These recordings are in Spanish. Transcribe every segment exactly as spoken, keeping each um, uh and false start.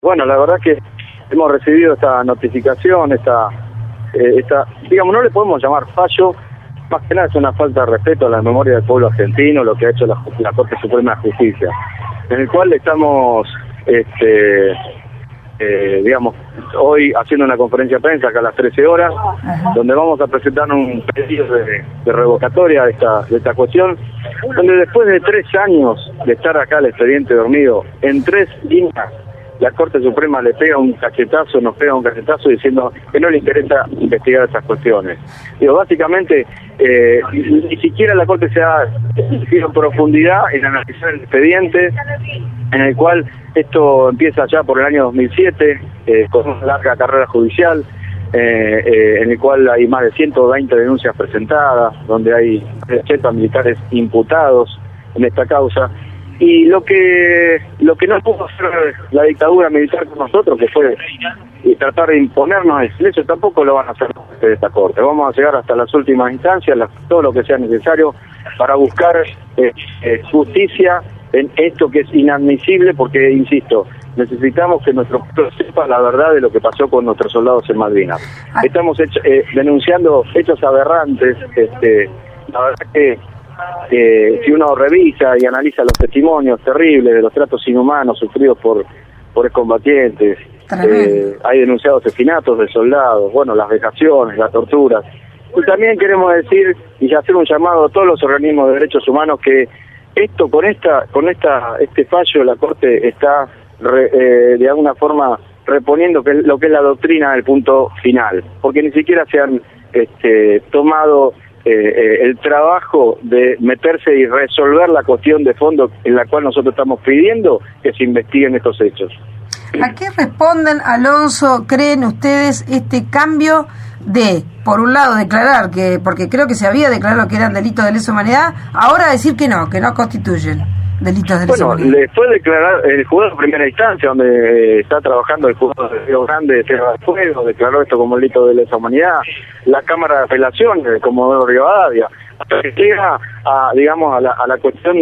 Bueno, la verdad que hemos recibido esta notificación, esta, eh, esta, digamos, no le podemos llamar fallo, más que nada es una falta de respeto a la memoria del pueblo argentino, lo que ha hecho la, la Corte Suprema de Justicia, en el cual estamos, este, eh, digamos, hoy haciendo una conferencia de prensa acá a las trece horas, Ajá. donde vamos a presentar un pedido de, de revocatoria de esta, de esta cuestión, donde después de tres años de estar acá el expediente dormido, en tres líneas, la Corte Suprema le pega un cachetazo, nos pega un cachetazo diciendo que no le interesa investigar esas cuestiones. Digo, básicamente, eh, ni siquiera la Corte se ha ido en profundidad en analizar el expediente, en el cual esto empieza ya por el año dos mil siete, eh, con una larga carrera judicial, eh, eh, en el cual hay más de ciento veinte denuncias presentadas, donde hay ochenta militares imputados en esta causa. Y lo que lo que no pudo hacer la dictadura militar con nosotros, que fue y tratar de imponernos el silencio, tampoco lo van a hacer de esta Corte. Vamos a llegar hasta las últimas instancias, la, todo lo que sea necesario para buscar eh, eh, justicia en esto que es inadmisible, porque, insisto, necesitamos que nuestro pueblo sepa la verdad de lo que pasó con nuestros soldados en Malvinas. Estamos hecho, eh, denunciando hechos aberrantes, este, la verdad que Eh, si uno revisa y analiza los testimonios terribles de los tratos inhumanos sufridos por por excombatientes, eh, hay denunciados asesinatos de soldados, bueno, las vejaciones, las torturas. Y también queremos decir y hacer un llamado a todos los organismos de derechos humanos que esto con esta con esta este fallo la Corte está re, eh, de alguna forma reponiendo que lo que es la doctrina del punto final, porque ni siquiera se han este, tomado Eh, eh, el trabajo de meterse y resolver la cuestión de fondo en la cual nosotros estamos pidiendo que se investiguen estos hechos. ¿A qué responden, Alonso, creen ustedes, este cambio de, por un lado, declarar que, porque creo que se había declarado que eran delitos de lesa humanidad, ahora decir que no, que no constituyen delitos de lesa humanidad? Bueno, le fue declarar el juzgado de primera instancia, donde eh, está trabajando el juzgado de Río Grande de Tierra del Fuego, declaró esto como delito de lesa humanidad, la Cámara de Apelación de Comodoro Rivadavia, hasta que llega a, digamos, a la, a la cuestión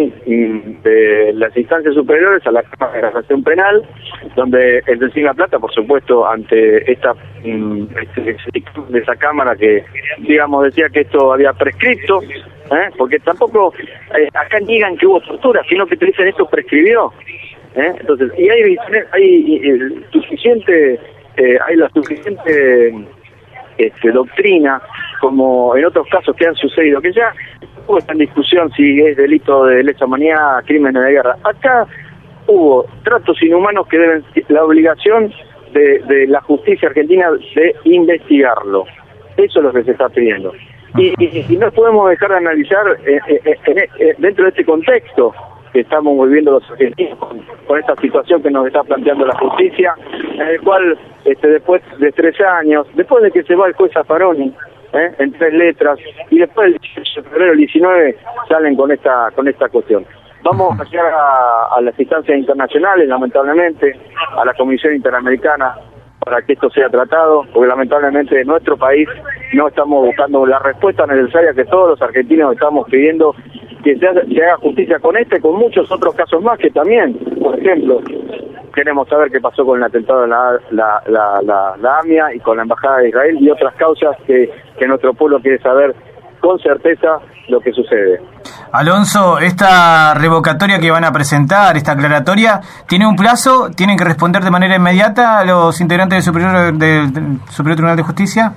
de las instancias superiores, a la Cámara de Casación Penal, donde el Delfín La Plata, por supuesto, ante esta este, de esa Cámara que, digamos, decía que esto había prescripto, ¿eh? porque tampoco eh, acá niegan que hubo tortura, sino que te dicen esto prescribió. ¿eh? Entonces, y hay, hay el suficiente, eh, hay la suficiente este, doctrina, como en otros casos que han sucedido, que ya hubo esta discusión si es delito de lesa humanidad, crímenes de guerra. Acá hubo tratos inhumanos que deben, la obligación de, de la justicia argentina de investigarlo. Eso es lo que se está pidiendo. Y, y, y no podemos dejar de analizar eh, eh, eh, eh, dentro de este contexto que estamos viviendo los argentinos con, con esta situación que nos está planteando la justicia, en el cual este, después de tres años, después de que se va el juez Zaffaroni, ¿eh? en tres letras, y después el dieciocho de febrero del diecinueve salen con esta con esta cuestión. Vamos a llegar a, a las instancias internacionales, lamentablemente, a la Comisión Interamericana, para que esto sea tratado, porque lamentablemente en nuestro país no estamos buscando la respuesta necesaria que todos los argentinos estamos pidiendo, que se haga, se haga justicia con este y con muchos otros casos más que también, por ejemplo, queremos saber qué pasó con el atentado de la, la, la, la, la AMIA y con la Embajada de Israel y otras causas que, que nuestro pueblo quiere saber con certeza lo que sucede. Alonso, esta revocatoria que van a presentar, esta aclaratoria, ¿tiene un plazo? ¿Tienen que responder de manera inmediata a los integrantes del Superior, del, del Superior Tribunal de Justicia?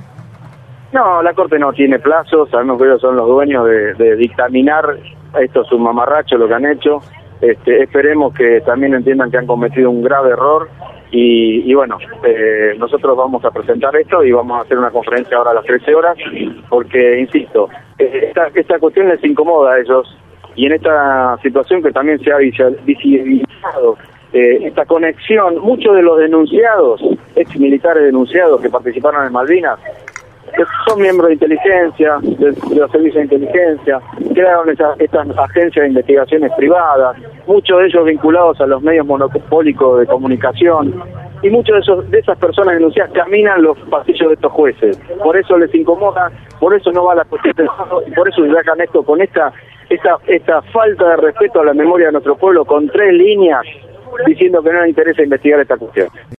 No, la Corte no tiene plazo, sabemos que ellos son los dueños de, de dictaminar, esto es un mamarracho lo que han hecho, este, esperemos que también entiendan que han cometido un grave error y, y bueno, eh, nosotros vamos a presentar esto y vamos a hacer una conferencia ahora a las trece horas, porque, insisto, esta, esta cuestión les incomoda a ellos y en esta situación que también se ha visibilizado, eh, esta conexión, muchos de los denunciados, ex militares denunciados que participaron en Malvinas, que son miembros de inteligencia, de, de los servicios de inteligencia, crearon esa, estas agencias de investigaciones privadas, muchos de ellos vinculados a los medios monopólicos de comunicación, y muchos de esos de esas personas denunciadas caminan los pasillos de estos jueces. Por eso les incomoda, por eso no va a la cuestión del fondo, y por eso sacan esto con esta, esta, esta falta de respeto a la memoria de nuestro pueblo, con tres líneas, diciendo que no les interesa investigar esta cuestión.